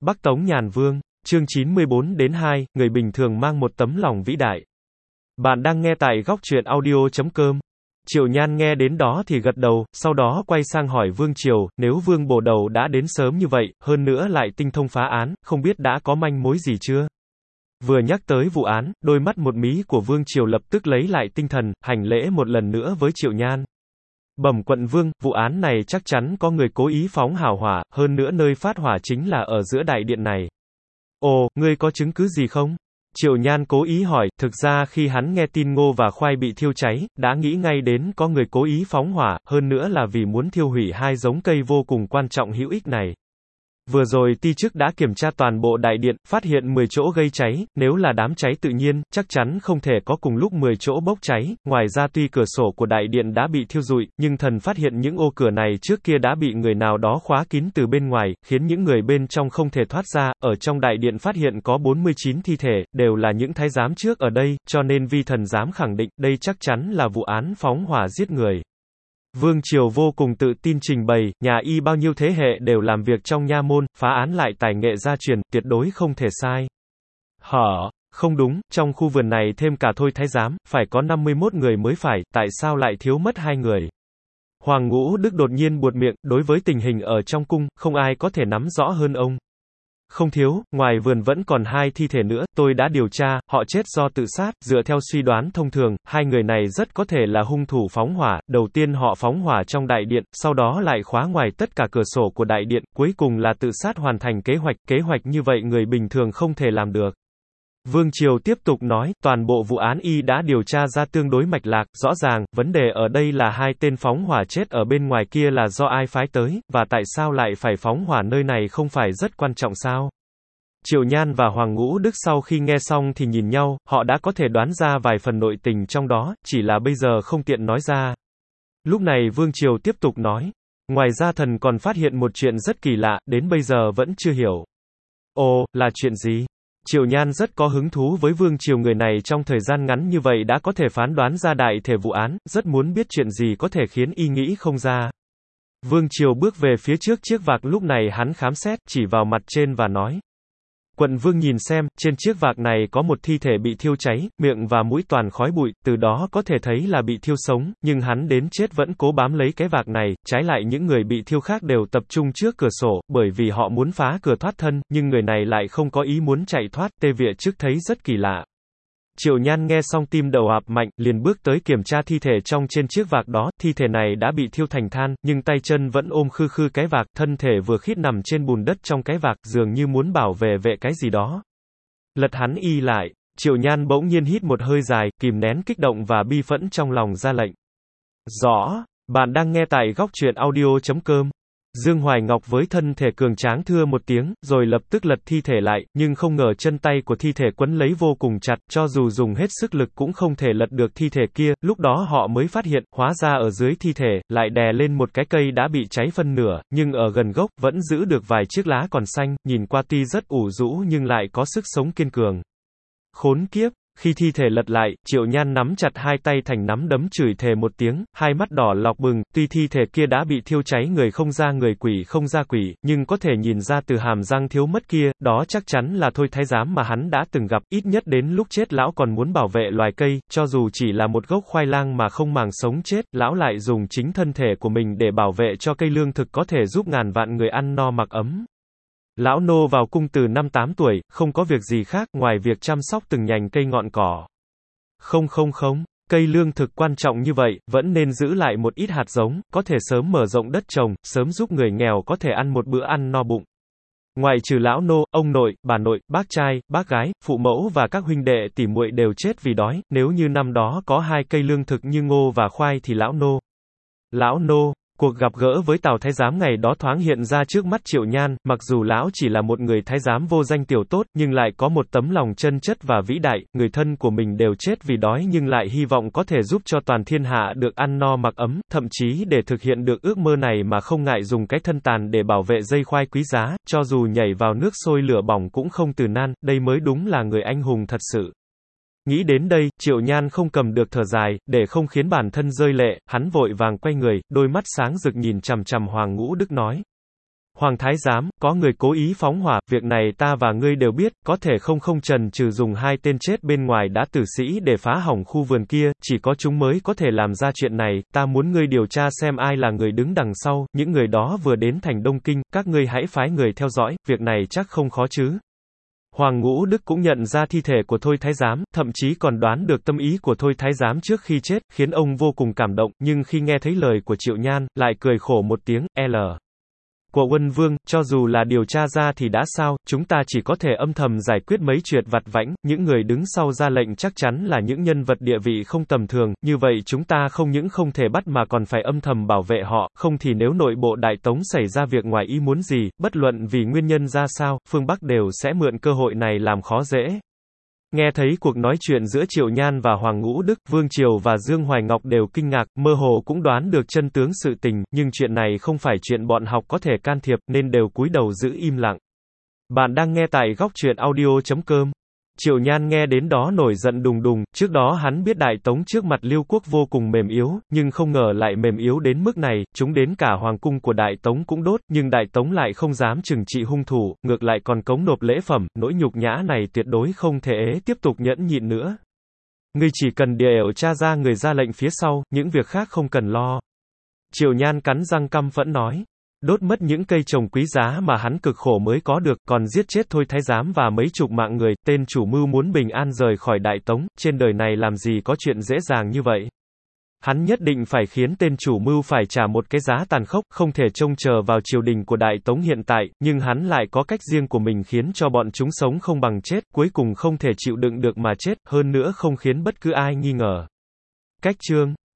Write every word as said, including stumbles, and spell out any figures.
Bắc Tống Nhàn Vương, chương chín mươi bốn đến hai, người bình thường mang một tấm lòng vĩ đại. Bạn đang nghe tại góc truyện audio chấm com. Triệu Nhan nghe đến đó thì gật đầu, sau đó quay sang hỏi Vương Triều, nếu Vương Bổ Đầu đã đến sớm như vậy, hơn nữa lại tinh thông phá án, không biết đã có manh mối gì chưa? Vừa nhắc tới vụ án, đôi mắt một mí của Vương Triều lập tức lấy lại tinh thần, hành lễ một lần nữa với Triệu Nhan. Bẩm quận vương, vụ án này chắc chắn có người cố ý phóng hào hỏa, hơn nữa nơi phát hỏa chính là ở giữa đại điện này. Ồ, ngươi có chứng cứ gì không? Triệu Nhan cố ý hỏi, thực ra khi hắn nghe tin ngô và khoai bị thiêu cháy, đã nghĩ ngay đến có người cố ý phóng hỏa, hơn nữa là vì muốn thiêu hủy hai giống cây vô cùng quan trọng hữu ích này. Vừa rồi ti chức đã kiểm tra toàn bộ đại điện, phát hiện mười chỗ gây cháy, nếu là đám cháy tự nhiên, chắc chắn không thể có cùng lúc mười chỗ bốc cháy, ngoài ra tuy cửa sổ của đại điện đã bị thiêu rụi, nhưng thần phát hiện những ô cửa này trước kia đã bị người nào đó khóa kín từ bên ngoài, khiến những người bên trong không thể thoát ra, ở trong đại điện phát hiện có bốn mươi chín thi thể, đều là những thái giám trước ở đây, cho nên vi thần dám khẳng định, đây chắc chắn là vụ án phóng hỏa giết người. Vương Triều vô cùng tự tin trình bày, nhà y bao nhiêu thế hệ đều làm việc trong nha môn, phá án lại tài nghệ gia truyền, tuyệt đối không thể sai. Hở, không đúng, trong khu vườn này thêm cả thôi thái giám, phải có năm mươi mốt người mới phải, tại sao lại thiếu mất hai người? Hoàng Ngũ Đức đột nhiên buột miệng, đối với tình hình ở trong cung, không ai có thể nắm rõ hơn ông. Không thiếu, ngoài vườn vẫn còn hai thi thể nữa, tôi đã điều tra, họ chết do tự sát, dựa theo suy đoán thông thường, hai người này rất có thể là hung thủ phóng hỏa, đầu tiên họ phóng hỏa trong đại điện, sau đó lại khóa ngoài tất cả cửa sổ của đại điện, cuối cùng là tự sát hoàn thành kế hoạch, kế hoạch như vậy người bình thường không thể làm được. Vương Triều tiếp tục nói, toàn bộ vụ án y đã điều tra ra tương đối mạch lạc, rõ ràng, vấn đề ở đây là hai tên phóng hỏa chết ở bên ngoài kia là do ai phái tới, và tại sao lại phải phóng hỏa nơi này không phải rất quan trọng sao? Triệu Nhan và Hoàng Ngũ Đức sau khi nghe xong thì nhìn nhau, họ đã có thể đoán ra vài phần nội tình trong đó, chỉ là bây giờ không tiện nói ra. Lúc này Vương Triều tiếp tục nói, ngoài ra thần còn phát hiện một chuyện rất kỳ lạ, đến bây giờ vẫn chưa hiểu. Ồ, là chuyện gì? Triệu Nhan rất có hứng thú với Vương Triều, người này trong thời gian ngắn như vậy đã có thể phán đoán ra đại thể vụ án, rất muốn biết chuyện gì có thể khiến y nghĩ không ra. Vương Triều bước về phía trước chiếc vạc lúc này hắn khám xét, chỉ vào mặt trên và nói. Quận vương nhìn xem, trên chiếc vạc này có một thi thể bị thiêu cháy, miệng và mũi toàn khói bụi, từ đó có thể thấy là bị thiêu sống, nhưng hắn đến chết vẫn cố bám lấy cái vạc này, trái lại những người bị thiêu khác đều tập trung trước cửa sổ, bởi vì họ muốn phá cửa thoát thân, nhưng người này lại không có ý muốn chạy thoát, Tê Vệ Trước thấy rất kỳ lạ. Triệu Nhan nghe xong tim đầu ạp mạnh, liền bước tới kiểm tra thi thể trong trên chiếc vạc đó, thi thể này đã bị thiêu thành than, nhưng tay chân vẫn ôm khư khư cái vạc, thân thể vừa khít nằm trên bùn đất trong cái vạc, dường như muốn bảo vệ vệ cái gì đó. Lật hắn y lại, Triệu Nhan bỗng nhiên hít một hơi dài, kìm nén kích động và bi phẫn trong lòng ra lệnh. Rõ, bạn đang nghe tại góc truyện audio chấm com. Dương Hoài Ngọc với thân thể cường tráng thưa một tiếng, rồi lập tức lật thi thể lại, nhưng không ngờ chân tay của thi thể quấn lấy vô cùng chặt, cho dù dùng hết sức lực cũng không thể lật được thi thể kia, lúc đó họ mới phát hiện, hóa ra ở dưới thi thể, lại đè lên một cái cây đã bị cháy phân nửa, nhưng ở gần gốc, vẫn giữ được vài chiếc lá còn xanh, nhìn qua tuy rất ủ rũ nhưng lại có sức sống kiên cường. Khốn kiếp! Khi thi thể lật lại, Triệu Nhan nắm chặt hai tay thành nắm đấm chửi thề một tiếng, hai mắt đỏ lọc bừng, tuy thi thể kia đã bị thiêu cháy người không ra người quỷ không ra quỷ, nhưng có thể nhìn ra từ hàm răng thiếu mất kia, đó chắc chắn là thôi thái giám mà hắn đã từng gặp, ít nhất đến lúc chết lão còn muốn bảo vệ loài cây, cho dù chỉ là một gốc khoai lang mà không màng sống chết, lão lại dùng chính thân thể của mình để bảo vệ cho cây lương thực có thể giúp ngàn vạn người ăn no mặc ấm. Lão nô vào cung từ năm tám tuổi, không có việc gì khác ngoài việc chăm sóc từng nhành cây ngọn cỏ. Không không không, cây lương thực quan trọng như vậy, vẫn nên giữ lại một ít hạt giống, có thể sớm mở rộng đất trồng, sớm giúp người nghèo có thể ăn một bữa ăn no bụng. Ngoại trừ lão nô, ông nội, bà nội, bác trai, bác gái, phụ mẫu và các huynh đệ tỉ muội đều chết vì đói, nếu như năm đó có hai cây lương thực như ngô và khoai thì lão nô. Lão nô. Cuộc gặp gỡ với Tào Thái Giám ngày đó thoáng hiện ra trước mắt Triệu Nhan, mặc dù lão chỉ là một người thái giám vô danh tiểu tốt, nhưng lại có một tấm lòng chân chất và vĩ đại, người thân của mình đều chết vì đói nhưng lại hy vọng có thể giúp cho toàn thiên hạ được ăn no mặc ấm, thậm chí để thực hiện được ước mơ này mà không ngại dùng cái thân tàn để bảo vệ dây khoai quý giá, cho dù nhảy vào nước sôi lửa bỏng cũng không từ nan, đây mới đúng là người anh hùng thật sự. Nghĩ đến đây, Triệu Nhan không cầm được thở dài, để không khiến bản thân rơi lệ, hắn vội vàng quay người, đôi mắt sáng rực nhìn chằm chằm Hoàng Ngũ Đức nói. Hoàng thái giám, có người cố ý phóng hỏa, việc này ta và ngươi đều biết, có thể không không trần trừ dùng hai tên chết bên ngoài đã tử sĩ để phá hỏng khu vườn kia, chỉ có chúng mới có thể làm ra chuyện này, ta muốn ngươi điều tra xem ai là người đứng đằng sau, những người đó vừa đến thành Đông Kinh, các ngươi hãy phái người theo dõi, việc này chắc không khó chứ. Hoàng Ngũ Đức cũng nhận ra thi thể của Thôi Thái Giám, thậm chí còn đoán được tâm ý của Thôi Thái Giám trước khi chết, khiến ông vô cùng cảm động, nhưng khi nghe thấy lời của Triệu Nhan, lại cười khổ một tiếng, L. Của Quân Vương, cho dù là điều tra ra thì đã sao, chúng ta chỉ có thể âm thầm giải quyết mấy chuyện vặt vãnh, những người đứng sau ra lệnh chắc chắn là những nhân vật địa vị không tầm thường, như vậy chúng ta không những không thể bắt mà còn phải âm thầm bảo vệ họ, không thì nếu nội bộ Đại Tống xảy ra việc ngoài ý muốn gì, bất luận vì nguyên nhân ra sao, phương Bắc đều sẽ mượn cơ hội này làm khó dễ. Nghe thấy cuộc nói chuyện giữa Triệu Nhan và Hoàng Ngũ Đức, Vương Triều và Dương Hoài Ngọc đều kinh ngạc, mơ hồ cũng đoán được chân tướng sự tình, nhưng chuyện này không phải chuyện bọn học có thể can thiệp, nên đều cúi đầu giữ im lặng. Bạn đang nghe tại góc truyện audio chấm com. Triệu Nhan nghe đến đó nổi giận đùng đùng, trước đó hắn biết Đại Tống trước mặt Liêu quốc vô cùng mềm yếu, nhưng không ngờ lại mềm yếu đến mức này, chúng đến cả hoàng cung của Đại Tống cũng đốt, nhưng Đại Tống lại không dám trừng trị hung thủ, ngược lại còn cống nộp lễ phẩm, nỗi nhục nhã này tuyệt đối không thể ế tiếp tục nhẫn nhịn nữa. Ngươi chỉ cần điều tra ra người ra lệnh phía sau, những việc khác không cần lo. Triệu Nhan cắn răng căm phẫn nói. Đốt mất những cây trồng quý giá mà hắn cực khổ mới có được, còn giết chết Thôi Thái Giám và mấy chục mạng người, tên chủ mưu muốn bình an rời khỏi Đại Tống, trên đời này làm gì có chuyện dễ dàng như vậy. Hắn nhất định phải khiến tên chủ mưu phải trả một cái giá tàn khốc, không thể trông chờ vào triều đình của Đại Tống hiện tại, nhưng hắn lại có cách riêng của mình khiến cho bọn chúng sống không bằng chết, cuối cùng không thể chịu đựng được mà chết, hơn nữa không khiến bất cứ ai nghi ngờ. Cách chương